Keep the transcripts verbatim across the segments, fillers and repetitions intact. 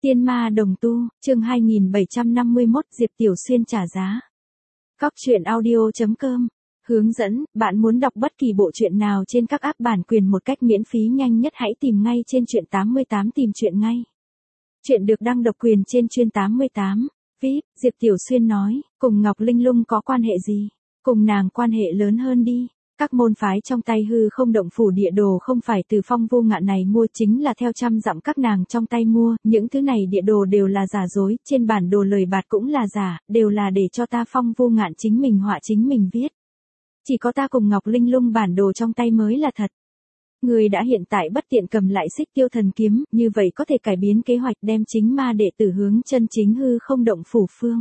Tiên ma đồng tu, chương hai nghìn bảy trăm năm mươi mốt, Diệp Tiểu Xuyên trả giá. Cóc truyện audio chấm com. Hướng dẫn, bạn muốn đọc bất kỳ bộ truyện nào trên các app bản quyền một cách miễn phí nhanh nhất hãy tìm ngay trên truyện tám mươi tám tìm truyện ngay. Truyện được đăng độc quyền trên chuyên tám mươi tám. vê i pê, Diệp Tiểu Xuyên nói, cùng Ngọc Linh Lung có quan hệ gì? Cùng nàng quan hệ lớn hơn đi. Các môn phái trong tay hư không động phủ địa đồ không phải từ Phong Vô Ngạn này mua, chính là theo trăm dặm các nàng trong tay mua, những thứ này địa đồ đều là giả dối, trên bản đồ lời bạt cũng là giả, đều là để cho ta Phong Vô Ngạn chính mình họa chính mình viết. Chỉ có ta cùng Ngọc Linh Lung bản đồ trong tay mới là thật. Người đã hiện tại bất tiện cầm lại Xích Tiêu Thần Kiếm, như vậy có thể cải biến kế hoạch đem chính ma đệ tử hướng chân chính hư không động phủ phương.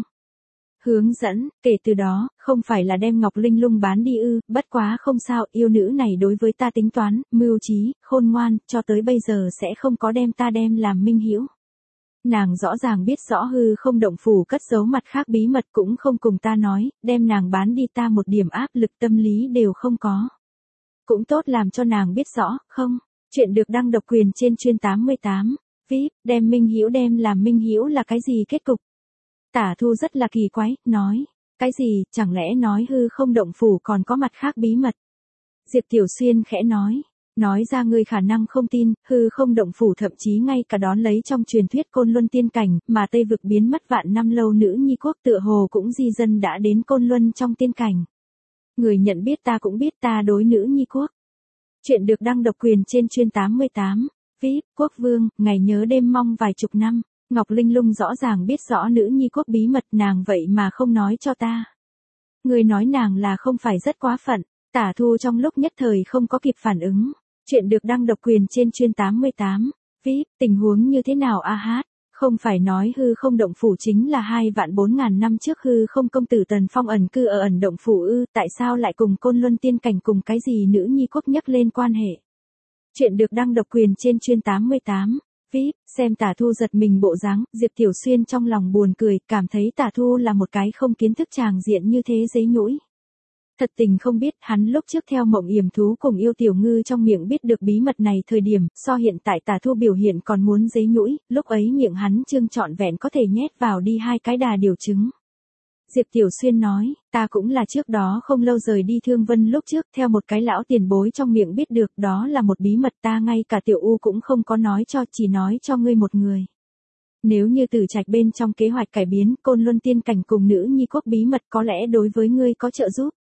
Hướng dẫn, kể từ đó, không phải là đem Ngọc Linh Lung bán đi ư, bất quá không sao, yêu nữ này đối với ta tính toán, mưu trí, khôn ngoan, cho tới bây giờ sẽ không có đem ta đem làm minh hữu. Nàng rõ ràng biết rõ hư không động phủ cất giấu mặt khác bí mật cũng không cùng ta nói, đem nàng bán đi ta một điểm áp lực tâm lý đều không có. Cũng tốt làm cho nàng biết rõ, không, chuyện được đăng độc quyền trên chuyên tám mươi tám, vê i pê, đem minh hữu đem làm minh hữu là cái gì kết cục? Tả Thu rất là kỳ quái, nói, cái gì, chẳng lẽ nói hư không động phủ còn có mặt khác bí mật? Diệp Tiểu Xuyên khẽ nói, nói ra ngươi khả năng không tin, hư không động phủ thậm chí ngay cả đón lấy trong truyền thuyết Côn Luân tiên cảnh, mà Tây vực biến mất vạn năm lâu nữ nhi quốc tựa hồ cũng di dân đã đến Côn Luân trong tiên cảnh. Người nhận biết ta cũng biết ta đối nữ nhi quốc. Chuyện được đăng độc quyền trên chuyên tám mươi tám, vê i pê, Quốc Vương, ngày nhớ đêm mong vài chục năm. Ngọc Linh Lung rõ ràng biết rõ nữ nhi quốc bí mật nàng vậy mà không nói cho ta. Người nói nàng là không phải rất quá phận, Tả Thu trong lúc nhất thời không có kịp phản ứng. Chuyện được đăng độc quyền trên chuyên tám mươi tám, vê i pê, tình huống như thế nào a hát, không phải nói hư không động phủ chính là hai vạn bốn ngàn năm trước hư không công tử Tần Phong ẩn cư ở ẩn động phủ ư, tại sao lại cùng Côn Luân tiên cảnh cùng cái gì nữ nhi quốc nhắc lên quan hệ. Chuyện được đăng độc quyền trên chuyên tám mươi tám. vê i pê, xem Tả Thu giật mình bộ dáng, Diệp Tiểu Xuyên trong lòng buồn cười, cảm thấy Tả Thu là một cái không kiến thức tràng diện như thế dễ nhũi. Thật tình không biết, hắn lúc trước theo Mộng Yểm Thú cùng Yêu Tiểu Ngư trong miệng biết được bí mật này thời điểm, so hiện tại Tả Thu biểu hiện còn muốn dễ nhũi, lúc ấy miệng hắn trương trọn vẹn có thể nhét vào đi hai cái đà điều trứng. Diệp Tiểu Xuyên nói, ta cũng là trước đó không lâu rời đi Thương Vân lúc trước theo một cái lão tiền bối trong miệng biết được, đó là một bí mật ta ngay cả Tiểu U cũng không có nói cho, chỉ nói cho ngươi một người. Nếu như Tử Trạch bên trong kế hoạch cải biến Côn Luân tiên cảnh cùng nữ nhi quốc bí mật có lẽ đối với ngươi có trợ giúp.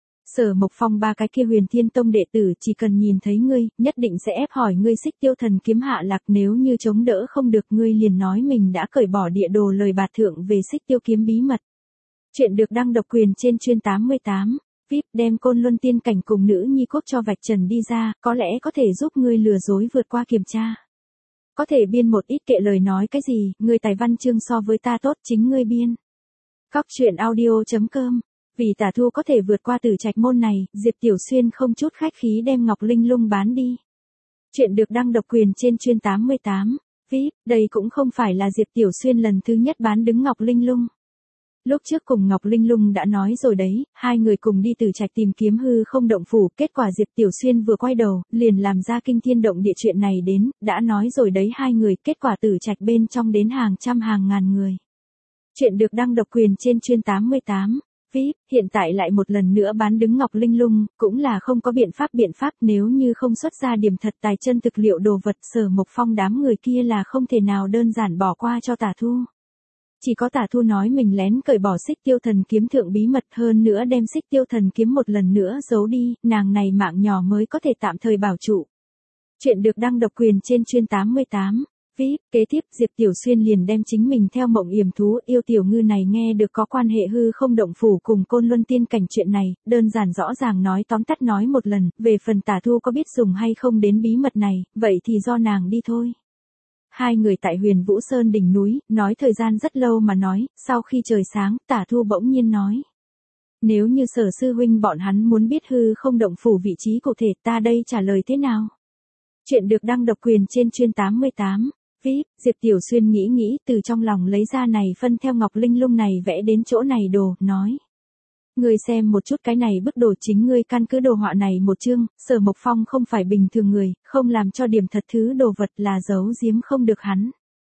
Sở Mộc Phong ba cái kia Huyền Thiên Tông đệ tử chỉ cần nhìn thấy ngươi, nhất định sẽ ép hỏi ngươi Xích Tiêu Thần Kiếm hạ lạc, nếu như chống đỡ không được ngươi liền nói mình đã cởi bỏ địa đồ lời bạt thượng về Xích Tiêu kiếm bí mật. Chuyện được đăng độc quyền trên chuyên tám mươi tám, vê i pê, đem Côn Luân tiên cảnh cùng nữ nhi quốc cho vạch trần đi ra, có lẽ có thể giúp ngươi lừa dối vượt qua kiểm tra. Có thể biên một ít kệ lời nói cái gì, ngươi tài văn chương so với ta tốt, chính ngươi biên. Cóc truyện audio chấm com. Vì Tả Thu có thể vượt qua Tử Trạch môn này, Diệp Tiểu Xuyên không chút khách khí đem Ngọc Linh Lung bán đi. Chuyện được đăng độc quyền trên chuyên tám mươi tám, vê i pê, đây cũng không phải là Diệp Tiểu Xuyên lần thứ nhất bán đứng Ngọc Linh Lung. Lúc trước cùng Ngọc Linh Lung đã nói rồi đấy, hai người cùng đi Tử Trạch tìm kiếm hư không động phủ, kết quả Diệp Tiểu Xuyên vừa quay đầu, liền làm ra kinh thiên động địa chuyện này đến, đã nói rồi đấy hai người, kết quả Tử Trạch bên trong đến hàng trăm hàng ngàn người. Chuyện được đăng độc quyền trên chuyên tám mươi tám, vê i pê, hiện tại lại một lần nữa bán đứng Ngọc Linh Lung, cũng là không có biện pháp biện pháp nếu như không xuất ra điểm thật tài chân thực liệu đồ vật, Sở Mộc Phong đám người kia là không thể nào đơn giản bỏ qua cho Tả Thu. Chỉ có Tả Thu nói mình lén cởi bỏ Xích Tiêu Thần Kiếm thượng bí mật, hơn nữa đem Xích Tiêu Thần Kiếm một lần nữa giấu đi, nàng này mạng nhỏ mới có thể tạm thời bảo trụ. Chuyện được đăng độc quyền trên chuyên tám mươi tám, vê i pê, kế tiếp Diệp Tiểu Xuyên liền đem chính mình theo Mộng Yểm Thú Yêu Tiểu Ngư này nghe được có quan hệ hư không động phủ cùng Côn Luân tiên cảnh chuyện này, đơn giản rõ ràng nói tóm tắt nói một lần, về phần Tả Thu có biết dùng hay không đến bí mật này, vậy thì do nàng đi thôi. Hai người tại Huyền Vũ Sơn đỉnh núi, nói thời gian rất lâu mà nói, sau khi trời sáng, Tả Thu bỗng nhiên nói. Nếu như Sở sư huynh bọn hắn muốn biết hư không động phủ vị trí cụ thể, ta đây trả lời thế nào? Chuyện được đăng độc quyền trên chuyên tám mươi tám, vê i pê, Diệp Tiểu Xuyên nghĩ nghĩ từ trong lòng lấy ra này phân theo Ngọc Linh Lung này vẽ đến chỗ này đồ, nói. Ngươi xem một chút cái này bức đồ, chính ngươi căn cứ đồ họa này một chương, Sở Mộc Phong không phải bình thường người, không làm cho điểm thật thứ đồ vật là giấu giếm không được hắn.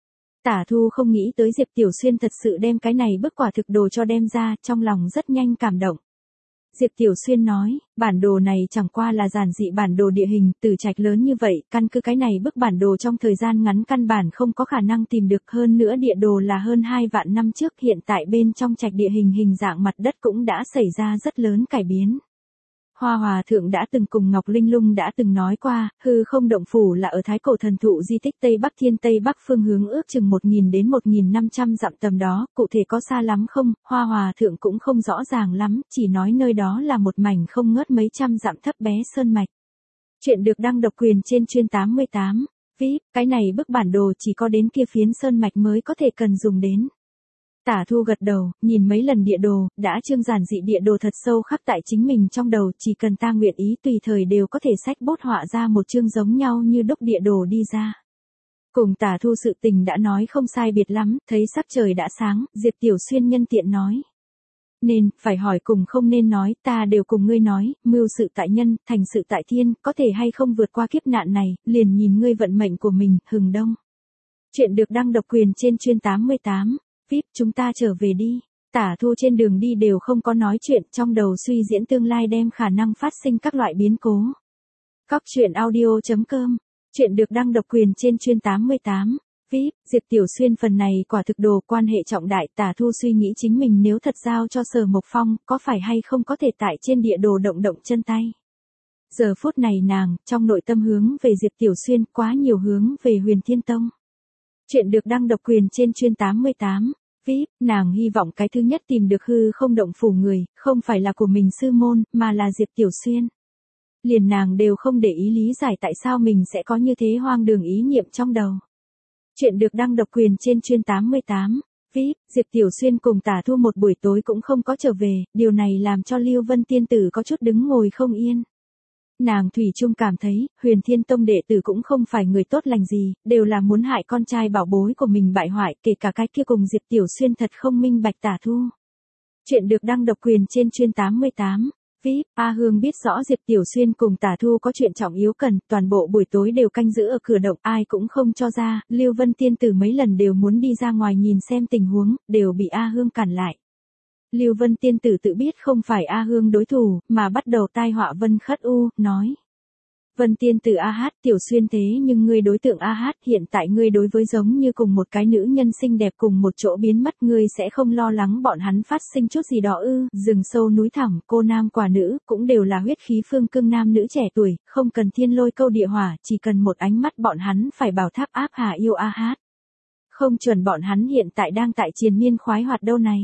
Tả Thu không nghĩ tới Diệp Tiểu Xuyên thật sự đem cái này bức quả thực đồ cho đem ra, trong lòng rất nhanh cảm động. Diệp Tiểu Xuyên nói, bản đồ này chẳng qua là giản dị bản đồ địa hình, Tử Trạch lớn như vậy, căn cứ cái này bức bản đồ trong thời gian ngắn căn bản không có khả năng tìm được, hơn nữa địa đồ là hơn hai vạn năm trước, hiện tại bên trong trạch địa hình hình dạng mặt đất cũng đã xảy ra rất lớn cải biến. Hoa Hòa Thượng đã từng cùng Ngọc Linh Lung đã từng nói qua, hư không động phủ là ở Thái Cổ Thần Thụ di tích Tây Bắc Thiên Tây Bắc phương hướng ước chừng một nghìn đến một nghìn năm trăm dặm tầm đó, cụ thể có xa lắm không, Hoa Hòa Thượng cũng không rõ ràng lắm, chỉ nói nơi đó là một mảnh không ngớt mấy trăm dặm thấp bé sơn mạch. Chuyện được đăng độc quyền trên chuyên tám mươi tám, vê i pê, cái này bức bản đồ chỉ có đến kia phiến sơn mạch mới có thể cần dùng đến. Tả Thu gật đầu, nhìn mấy lần địa đồ, đã trương giản dị địa đồ thật sâu khắc tại chính mình trong đầu, chỉ cần ta nguyện ý tùy thời đều có thể xách bút họa ra một chương giống nhau như đúc địa đồ đi ra. Cùng Tả Thu sự tình đã nói không sai biệt lắm, thấy sắc trời đã sáng, Diệp Tiểu Xuyên nhân tiện nói. Nên, phải hỏi cùng không nên nói, ta đều cùng ngươi nói, mưu sự tại nhân, thành sự tại thiên, có thể hay không vượt qua kiếp nạn này, liền nhìn ngươi vận mệnh của mình, Hừng Đông. Chuyện được đăng độc quyền trên chuyên tám mươi tám. vê i pê, chúng ta trở về đi. Tả Thu trên đường đi đều không có nói chuyện, trong đầu suy diễn tương lai đem khả năng phát sinh các loại biến cố. Cóc truyện audio chấm com. Chuyện được đăng độc quyền trên chuyên tám mươi tám. vê i pê, Diệp Tiểu Xuyên phần này quả thực đồ quan hệ trọng đại. Tả Thu suy nghĩ chính mình nếu thật giao cho Sở Mộc Phong, có phải hay không có thể tại trên địa đồ động động chân tay. Giờ phút này nàng, trong nội tâm hướng về Diệp Tiểu Xuyên, quá nhiều hướng về Huyền Thiên Tông. Chuyện được đăng độc quyền trên chuyên tám mươi tám, vê i pê, nàng hy vọng cái thứ nhất tìm được hư không động phủ người, không phải là của mình sư môn, mà là Diệp Tiểu Xuyên. Liền nàng đều không để ý lý giải tại sao mình sẽ có như thế hoang đường ý niệm trong đầu. Chuyện được đăng độc quyền trên chuyên tám mươi tám, vê i pê, Diệp Tiểu Xuyên cùng Tả Thu một buổi tối cũng không có trở về, điều này làm cho Lưu Vân Tiên Tử có chút đứng ngồi không yên. Nàng thủy chung cảm thấy, Huyền Thiên Tông đệ tử cũng không phải người tốt lành gì, đều là muốn hại con trai bảo bối của mình bại hoại, kể cả cái kia cùng Diệp Tiểu Xuyên thật không minh bạch Tả Thu. Chuyện được đăng độc quyền trên chuyên tám mươi tám, vê i pê, A Hương biết rõ Diệp Tiểu Xuyên cùng Tả Thu có chuyện trọng yếu cần, toàn bộ buổi tối đều canh giữ ở cửa động, ai cũng không cho ra, Lưu Vân Tiên Tử mấy lần đều muốn đi ra ngoài nhìn xem tình huống, đều bị A Hương cản lại. Lưu Vân Tiên Tử tự biết không phải A Hương đối thủ, mà bắt đầu tai họa Vân Khất U, nói. Vân Tiên Tử A Hát, Tiểu Xuyên thế nhưng ngươi đối tượng A Hát hiện tại ngươi đối với giống như cùng một cái nữ nhân xinh đẹp cùng một chỗ biến mất, ngươi sẽ không lo lắng bọn hắn phát sinh chút gì đó ư, rừng sâu núi thẳm, cô nam quả nữ, cũng đều là huyết khí phương cương nam nữ trẻ tuổi, không cần thiên lôi câu địa hỏa, chỉ cần một ánh mắt bọn hắn phải bảo tháp áp hạ yêu A Hát. Không chuẩn bọn hắn hiện tại đang tại triền miên khoái hoạt đâu này.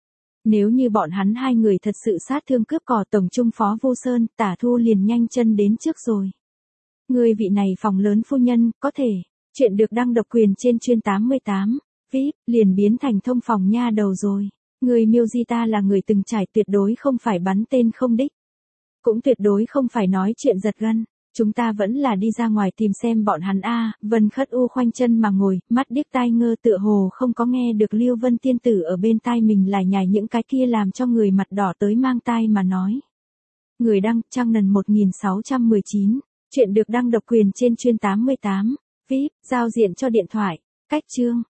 Nếu như bọn hắn hai người thật sự sát thương cướp cò tổng trung phó Vô Sơn, Tả Thu liền nhanh chân đến trước rồi. Người vị này phòng lớn phu nhân, có thể, chuyện được đăng độc quyền trên chuyên tám mươi tám, vê i pê, liền biến thành thông phòng nha đầu rồi. Người miêu di ta là người từng trải, tuyệt đối không phải bắn tên không đích. Cũng tuyệt đối không phải nói chuyện giật gân. Chúng ta vẫn là đi ra ngoài tìm xem bọn hắn a. Vân Khất U khoanh chân mà ngồi, mắt điếc tai ngơ tựa hồ không có nghe được Lưu Vân Tiên Tử ở bên tai mình lải nhải những cái kia làm cho người mặt đỏ tới mang tai mà nói. Người đăng, trang nần một nghìn sáu trăm mười chín, chuyện được đăng độc quyền trên chuyên tám mươi tám, vê i pê, giao diện cho điện thoại, cách chương.